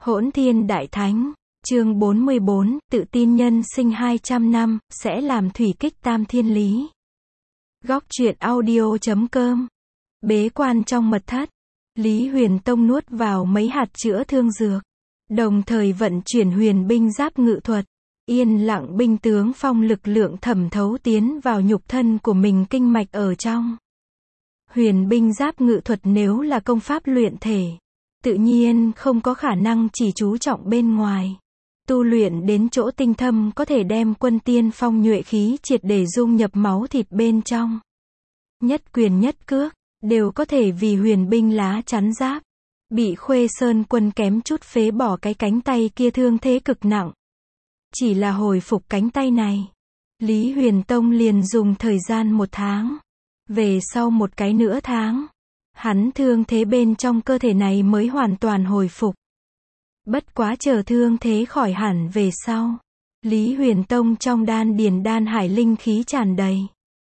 Hỗn Thiên Đại Thánh, chương 44, tự tin nhân sinh 200 năm, sẽ làm thủy kích tam thiên lý. Góc truyện audio.com. Bế quan trong mật thất, Lý Huyền Tông nuốt vào mấy hạt chữa thương dược, đồng thời vận chuyển huyền binh giáp ngự thuật, yên lặng binh tướng phong lực lượng thẩm thấu tiến vào nhục thân của mình kinh mạch ở trong. Huyền binh giáp ngự thuật nếu là công pháp luyện thể, tự nhiên không có khả năng chỉ chú trọng bên ngoài. Tu luyện đến chỗ tinh thâm có thể đem quân tiên phong nhuệ khí triệt để dung nhập máu thịt bên trong. Nhất quyền nhất cước, đều có thể vì huyền binh lá chắn giáp. Bị Khuê Sơn quân kém chút phế bỏ cái cánh tay kia thương thế cực nặng. Chỉ là hồi phục cánh tay này, Lý Huyền Tông liền dùng thời gian 1 tháng. Về sau một cái nửa tháng, hắn thương thế bên trong cơ thể này mới hoàn toàn hồi phục. Bất quá chờ thương thế khỏi hẳn về sau, Lý Huyền Tông trong đan điền đan hải linh khí tràn đầy,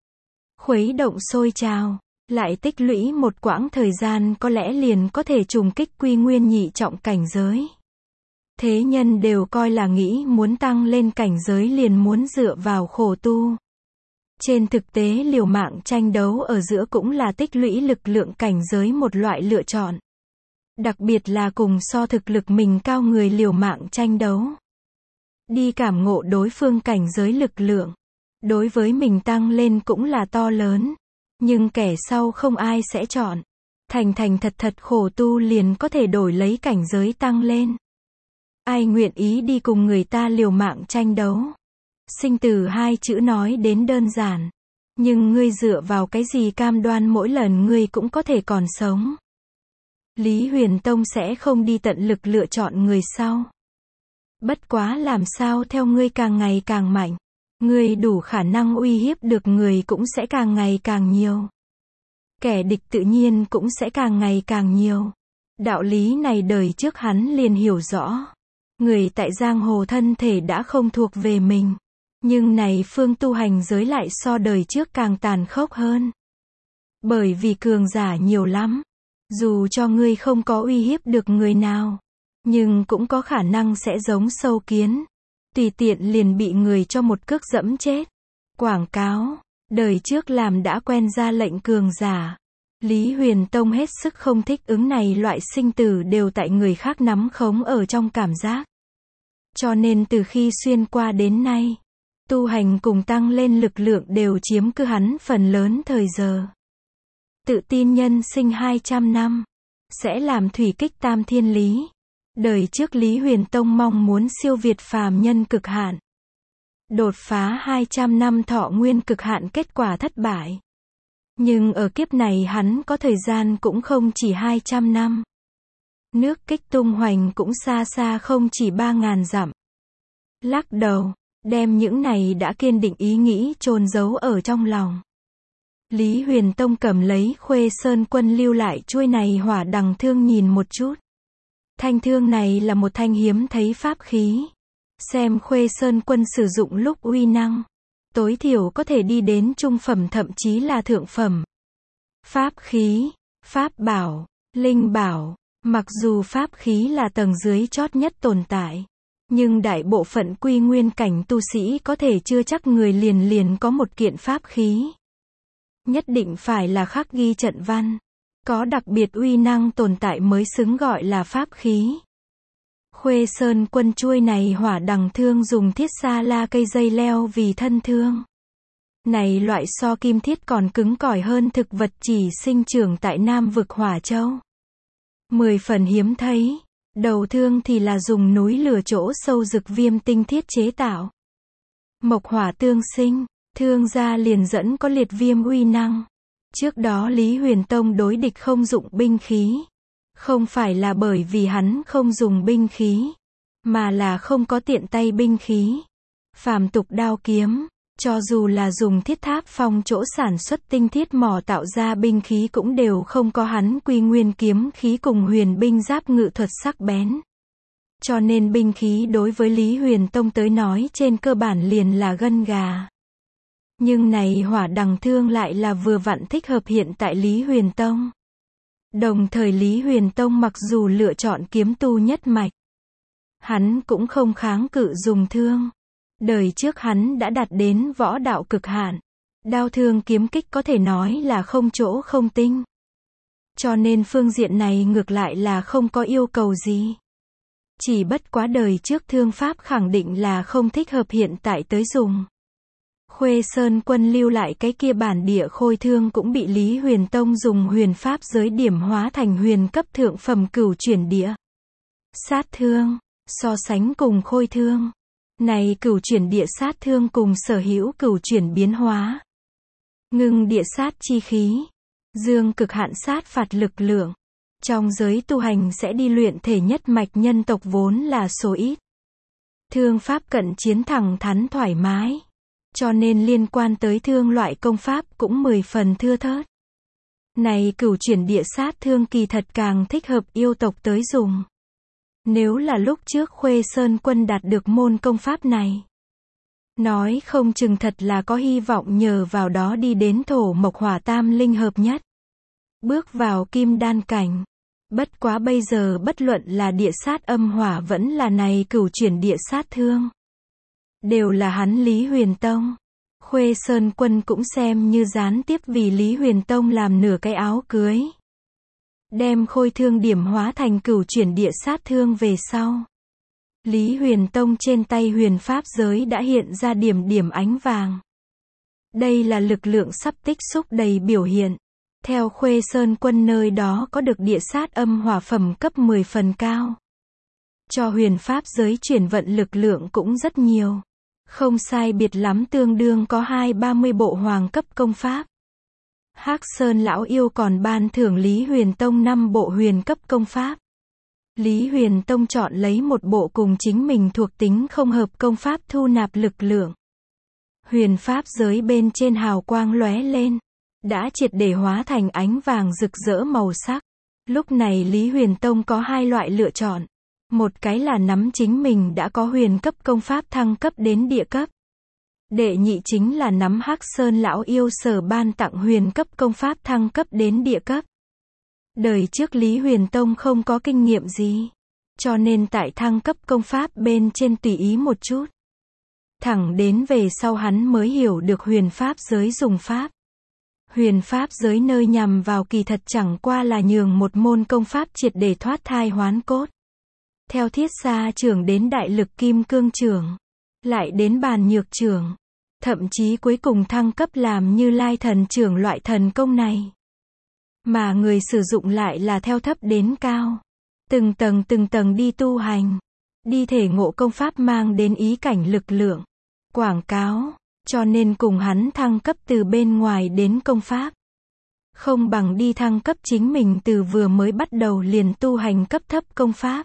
khuấy động sôi trào, lại tích lũy một quãng thời gian có lẽ liền có thể trùng kích quy nguyên nhị trọng cảnh giới. Thế nhân đều coi là nghĩ muốn tăng lên cảnh giới liền muốn dựa vào khổ tu. Trên thực tế liều mạng tranh đấu ở giữa cũng là tích lũy lực lượng cảnh giới một loại lựa chọn. Đặc biệt là cùng so thực lực mình cao người liều mạng tranh đấu. Đi cảm ngộ đối phương cảnh giới lực lượng. Đối với mình tăng lên cũng là to lớn. Nhưng kẻ sau không ai sẽ chọn. Thành thật thật khổ tu liền có thể đổi lấy cảnh giới tăng lên. Ai nguyện ý đi cùng người ta liều mạng tranh đấu. Sinh tử hai chữ nói đến đơn giản. Nhưng ngươi dựa vào cái gì cam đoan mỗi lần ngươi cũng có thể còn sống. Lý Huyền Tông sẽ không đi tận lực lựa chọn người sau. Bất quá làm sao theo ngươi càng ngày càng mạnh. Ngươi đủ khả năng uy hiếp được người cũng sẽ càng ngày càng nhiều. Kẻ địch tự nhiên cũng sẽ càng ngày càng nhiều. Đạo lý này đời trước hắn liền hiểu rõ. Người tại giang hồ thân thể đã không thuộc về mình. Nhưng này phương tu hành giới lại so đời trước càng tàn khốc hơn. Bởi vì cường giả nhiều lắm. Dù cho ngươi không có uy hiếp được người nào, nhưng cũng có khả năng sẽ giống sâu kiến. Tùy tiện liền bị người cho một cước dẫm chết. Quảng cáo, đời trước làm đã quen ra lệnh cường giả. Lý Huyền Tông hết sức không thích ứng này loại sinh tử đều tại người khác nắm khống ở trong cảm giác. Cho nên từ khi xuyên qua đến nay, tu hành cùng tăng lên lực lượng đều chiếm cứ hắn phần lớn thời giờ. Tự tin nhân sinh 200 năm, sẽ làm thủy kích tam thiên lý. Đời trước Lý Huyền Tông mong muốn siêu việt phàm nhân cực hạn. Đột phá 200 năm thọ nguyên cực hạn kết quả thất bại. Nhưng ở kiếp này hắn có thời gian cũng không chỉ 200 năm. Nước kích tung hoành cũng xa xa không chỉ 3.000 dặm. Lắc đầu, đem những này đã kiên định ý nghĩ chôn giấu ở trong lòng. Lý Huyền Tông cầm lấy Khuê Sơn quân lưu lại chuôi này hỏa đằng thương nhìn một chút. Thanh thương này là một thanh hiếm thấy pháp khí. Xem Khuê Sơn quân sử dụng lúc uy năng, tối thiểu có thể đi đến trung phẩm thậm chí là thượng phẩm. Pháp khí, pháp bảo, linh bảo, mặc dù pháp khí là tầng dưới chót nhất tồn tại, nhưng đại bộ phận quy nguyên cảnh tu sĩ có thể chưa chắc người liền có một kiện pháp khí. Nhất định phải là khắc ghi trận văn, có đặc biệt uy năng tồn tại mới xứng gọi là pháp khí. Khuê Sơn quân chuôi này hỏa đằng thương dùng thiết sa la cây dây leo vì thân thương. Này loại so kim thiết còn cứng cỏi hơn thực vật chỉ sinh trưởng tại Nam vực Hỏa Châu. 10 phần hiếm thấy. Đầu thương thì là dùng núi lửa chỗ sâu rực viêm tinh thiết chế tạo. Mộc hỏa tương sinh, thương ra liền dẫn có liệt viêm uy năng. Trước đó Lý Huyền Tông đối địch không dụng binh khí. Không phải là bởi vì hắn không dùng binh khí, mà là không có tiện tay binh khí. Phàm tục đao kiếm, cho dù là dùng thiết tháp phong chỗ sản xuất tinh thiết mỏ tạo ra binh khí cũng đều không có hắn quy nguyên kiếm khí cùng huyền binh giáp ngự thuật sắc bén. Cho nên binh khí đối với Lý Huyền Tông tới nói trên cơ bản liền là gân gà. Nhưng này hỏa đằng thương lại là vừa vặn thích hợp hiện tại Lý Huyền Tông. Đồng thời Lý Huyền Tông mặc dù lựa chọn kiếm tu nhất mạch, Hắn cũng không kháng cự dùng thương. Đời trước hắn đã đạt đến võ đạo cực hạn. Đao thương kiếm kích có thể nói là không chỗ không tinh. Cho nên phương diện này ngược lại là không có yêu cầu gì. Chỉ bất quá đời trước thương pháp khẳng định là không thích hợp hiện tại tới dùng. Khuê Sơn Quân lưu lại cái kia bản địa khôi thương cũng bị Lý Huyền Tông dùng huyền pháp giới điểm hóa thành huyền cấp thượng phẩm cửu chuyển địa sát thương. So sánh cùng khôi thương, này cửu chuyển địa sát thương cùng sở hữu cửu chuyển biến hóa. Ngưng địa sát chi khí, dương cực hạn sát phạt lực lượng. Trong giới tu hành sẽ đi luyện thể nhất mạch nhân tộc vốn là số ít. Thương pháp cận chiến thẳng thắn thoải mái. Cho nên liên quan tới thương loại công pháp cũng 10 phần thưa thớt. Này cửu chuyển địa sát thương kỳ thật càng thích hợp yêu tộc tới dùng. Nếu là lúc trước Khuê Sơn Quân đạt được môn công pháp này, nói không chừng thật là có hy vọng nhờ vào đó đi đến thổ mộc hỏa tam linh hợp nhất. Bước vào kim đan cảnh. Bất quá bây giờ bất luận là địa sát âm hỏa vẫn là này cửu chuyển địa sát thương. Đều là hắn Lý Huyền Tông. Khuê Sơn Quân cũng xem như gián tiếp vì Lý Huyền Tông làm nửa cái áo cưới. Đem khôi thương điểm hóa thành cửu chuyển địa sát thương về sau. Lý Huyền Tông trên tay huyền pháp giới đã hiện ra điểm điểm ánh vàng. Đây là lực lượng sắp tích xúc đầy biểu hiện. Theo Khuê Sơn Quân nơi đó có được địa sát âm hỏa phẩm cấp 10 phần cao. Cho huyền pháp giới chuyển vận lực lượng cũng rất nhiều. Không sai biệt lắm tương đương có 20-30 bộ hoàng cấp công pháp. Hắc Sơn lão yêu còn ban thưởng Lý Huyền Tông 5 bộ huyền cấp công pháp. Lý Huyền Tông chọn lấy một bộ cùng chính mình thuộc tính không hợp công pháp thu nạp lực lượng. Huyền pháp giới bên trên hào quang lóe lên, đã triệt để hóa thành ánh vàng rực rỡ màu sắc. Lúc này Lý Huyền Tông có hai loại lựa chọn. Một cái là nắm chính mình đã có huyền cấp công pháp thăng cấp đến địa cấp. Đệ nhị chính là nắm Hắc Sơn lão yêu sở ban tặng huyền cấp công pháp thăng cấp đến địa cấp. Đời trước Lý Huyền Tông không có kinh nghiệm gì, cho nên tại thăng cấp công pháp bên trên tùy ý một chút. Thẳng đến về sau hắn mới hiểu được huyền pháp giới dùng pháp. Huyền pháp giới nơi nhằm vào kỳ thật chẳng qua là nhường một môn công pháp triệt để thoát thai hoán cốt. Theo thiết xa trưởng đến đại lực kim cương trưởng, lại đến bàn nhược trưởng, thậm chí cuối cùng thăng cấp làm Như Lai thần trưởng loại thần công này. Mà người sử dụng lại là theo thấp đến cao, từng tầng đi tu hành, đi thể ngộ công pháp mang đến ý cảnh lực lượng, quảng cáo, cho nên cùng hắn thăng cấp từ bên ngoài đến công pháp. Không bằng đi thăng cấp chính mình từ vừa mới bắt đầu liền tu hành cấp thấp công pháp.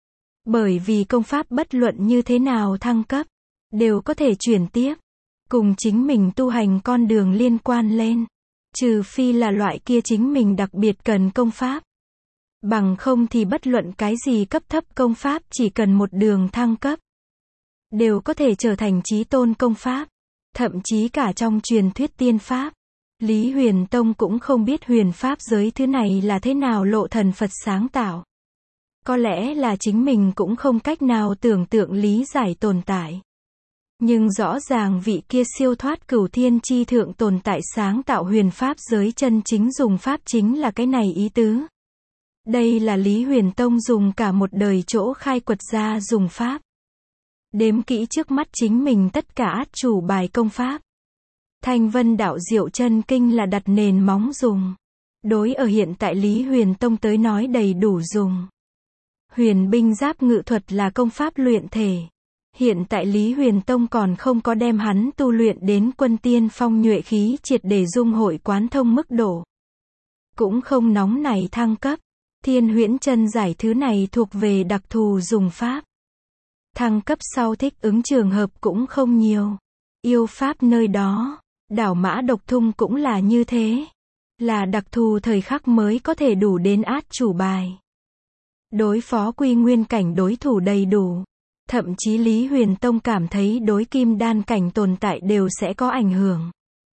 Bởi vì công pháp bất luận như thế nào thăng cấp, đều có thể chuyển tiếp, cùng chính mình tu hành con đường liên quan lên. Trừ phi là loại kia chính mình đặc biệt cần công pháp. Bằng không thì bất luận cái gì cấp thấp công pháp chỉ cần một đường thăng cấp, đều có thể trở thành chí tôn công pháp. Thậm chí cả trong truyền thuyết tiên pháp. Lý Huyền Tông cũng không biết huyền pháp giới thứ này là thế nào lộ thần Phật sáng tạo. Có lẽ là chính mình cũng không cách nào tưởng tượng lý giải tồn tại. Nhưng rõ ràng vị kia siêu thoát cửu thiên chi thượng tồn tại sáng tạo huyền pháp giới chân chính dùng pháp chính là cái này ý tứ. Đây là Lý Huyền Tông dùng cả một đời chỗ khai quật ra dùng pháp. Đếm kỹ trước mắt chính mình tất cả át chủ bài công pháp. Thanh Vân Đạo Diệu Chân Kinh là đặt nền móng dùng. Đối ở hiện tại Lý Huyền Tông tới nói đầy đủ dùng. Huyền binh giáp ngự thuật là công pháp luyện thể. Hiện tại Lý Huyền Tông còn không có đem hắn tu luyện đến quân tiên phong nhuệ khí triệt để dung hội quán thông mức độ. Cũng không nóng nảy thăng cấp. Thiên huyễn chân giải thứ này thuộc về đặc thù dùng pháp. Thăng cấp sau thích ứng trường hợp cũng không nhiều. Yêu pháp nơi đó, đảo mã độc thung cũng là như thế. Là đặc thù thời khắc mới có thể đủ đến át chủ bài. Đối phó quy nguyên cảnh đối thủ đầy đủ. Thậm chí Lý Huyền Tông cảm thấy đối kim đan cảnh tồn tại đều sẽ có ảnh hưởng.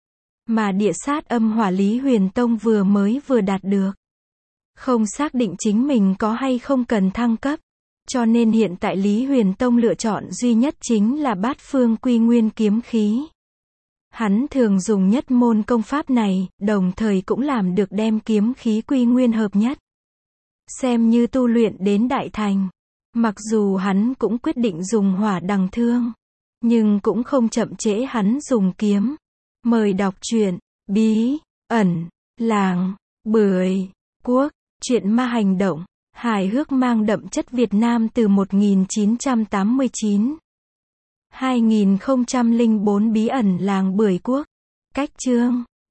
Mà địa sát âm hỏa Lý Huyền Tông vừa đạt được. Không xác định chính mình có hay không cần thăng cấp. Cho nên hiện tại Lý Huyền Tông lựa chọn duy nhất chính là Bát Phương Quy Nguyên kiếm khí. Hắn thường dùng nhất môn công pháp này, đồng thời cũng làm được đem kiếm khí quy nguyên hợp nhất. Xem như tu luyện đến đại thành. Mặc dù hắn cũng quyết định dùng hỏa đằng thương, nhưng cũng không chậm trễ hắn dùng kiếm. Mời đọc truyện Bí ẩn làng Bưởi Quốc, truyện ma hành động, hài hước mang đậm chất Việt Nam từ 1989. 2004 Bí ẩn làng Bưởi Quốc. Cách chương